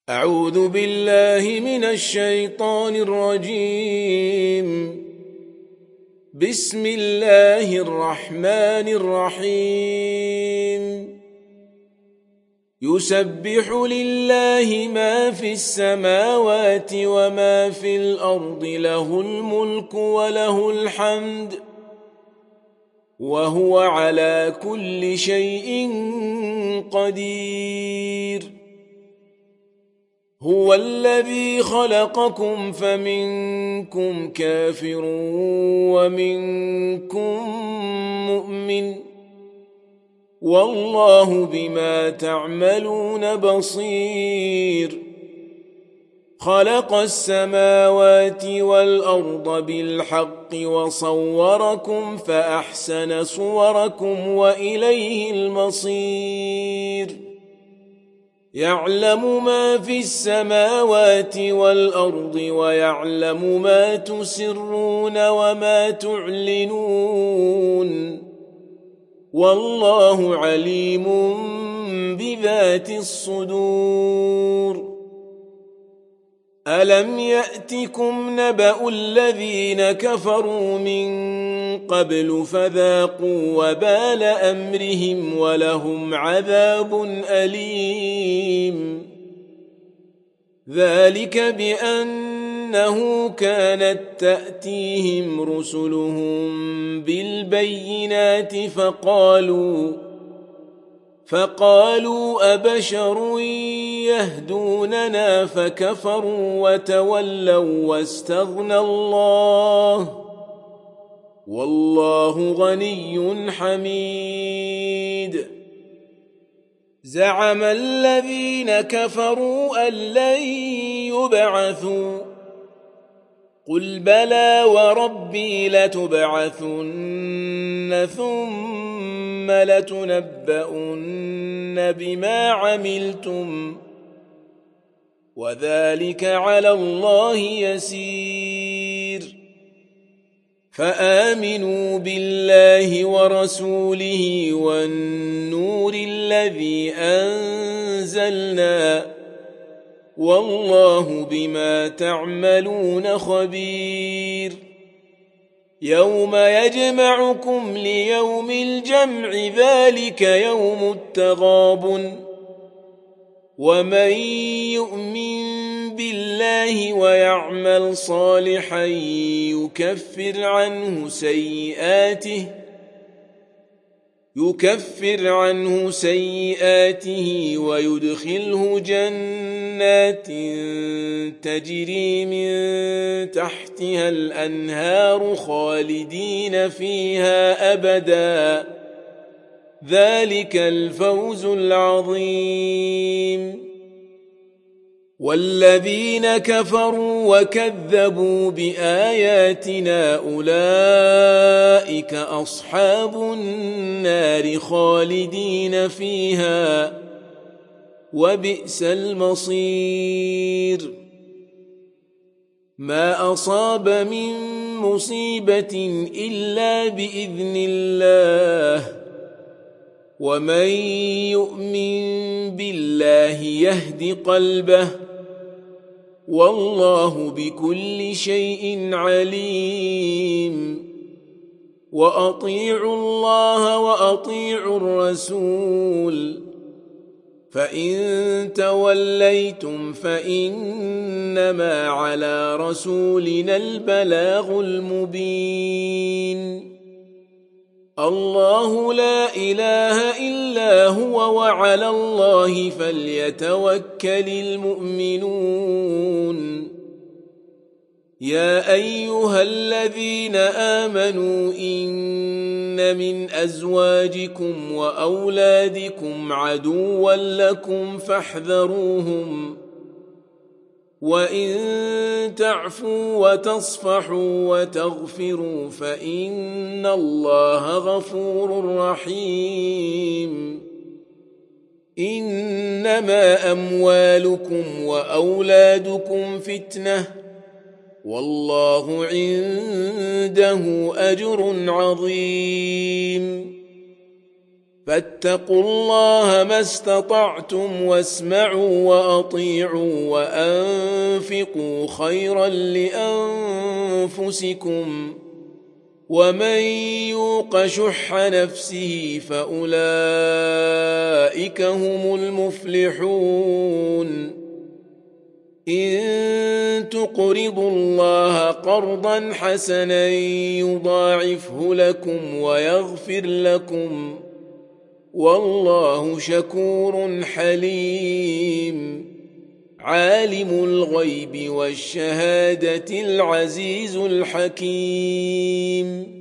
أعوذ بالله من الشيطان الرجيم. بسم الله الرحمن الرحيم. يسبح لله ما في السماوات وما في الأرض، له الملك وله الحمد، وهو على كل شيء قدير. هو الذي خلقكم فمنكم كافر ومنكم مؤمن، والله بما تعملون بصير. خلق السماوات والأرض بالحق وصوركم فأحسن صوركم وإليه المصير. يعلم ما في السماوات والأرض ويعلم ما تسرون وما تعلنون، والله عليم بذات الصدور. ألم يأتكم نبأ الذين كفروا من قبل فذاقوا وبال أمرهم ولهم عذاب أليم. ذلك بأنه كانت تأتيهم رسلهم بالبينات فقالوا أبشر يهدوننا فكفروا وتولوا واستغنى الله، والله غني حميد. زعم الذين كفروا أن لن يبعثوا، قل بلى وربي لتبعثن ثم لتنبؤن بما عملتم، وذلك على الله يسير. فآمنوا بالله ورسوله والنور الذي أنزلنا، والله بما تعملون خبير. يوم يجمعكم ليوم الجمع، ذلك يوم التغابن. ومن يؤمن بالله ويعمل صالحا يكفر عنه سيئاته ويدخله جنات تجري من تحتها الأنهار خالدين فيها أبدا، ذلك الفوز العظيم. والذين كفروا وكذبوا بآياتنا أولئك أصحاب النار خالدين فيها، وبئس المصير. ما أصاب من مصيبة إلا بإذن الله، ومن يؤمن بالله يهد قلبه، والله بكل شيء عليم. وأطيعوا الله وأطيعوا الرسول، فإن توليتم فإنما على رسولنا البلاغ المبين. الله لا إله إلا هو، وعلى الله فليتوكل المؤمنون. يا أيها الذين آمنوا إن من أزواجكم وأولادكم عدوا لكم فاحذروهم، وإن تعفوا وتصفحوا وتغفروا فإن الله غفور رحيم. إنما أموالكم وأولادكم فتنة، والله عنده أجر عظيم. فاتقوا الله ما استطعتم واسمعوا وأطيعوا وأنفقوا خيرا لأنفسكم ومن يوق شح نفسه فأولئك هم المفلحون إن تقرضوا الله قرضا حسنا يضاعفه لكم ويغفر لكم والله شكور حليم عالم الغيب والشهادة العزيز الحكيم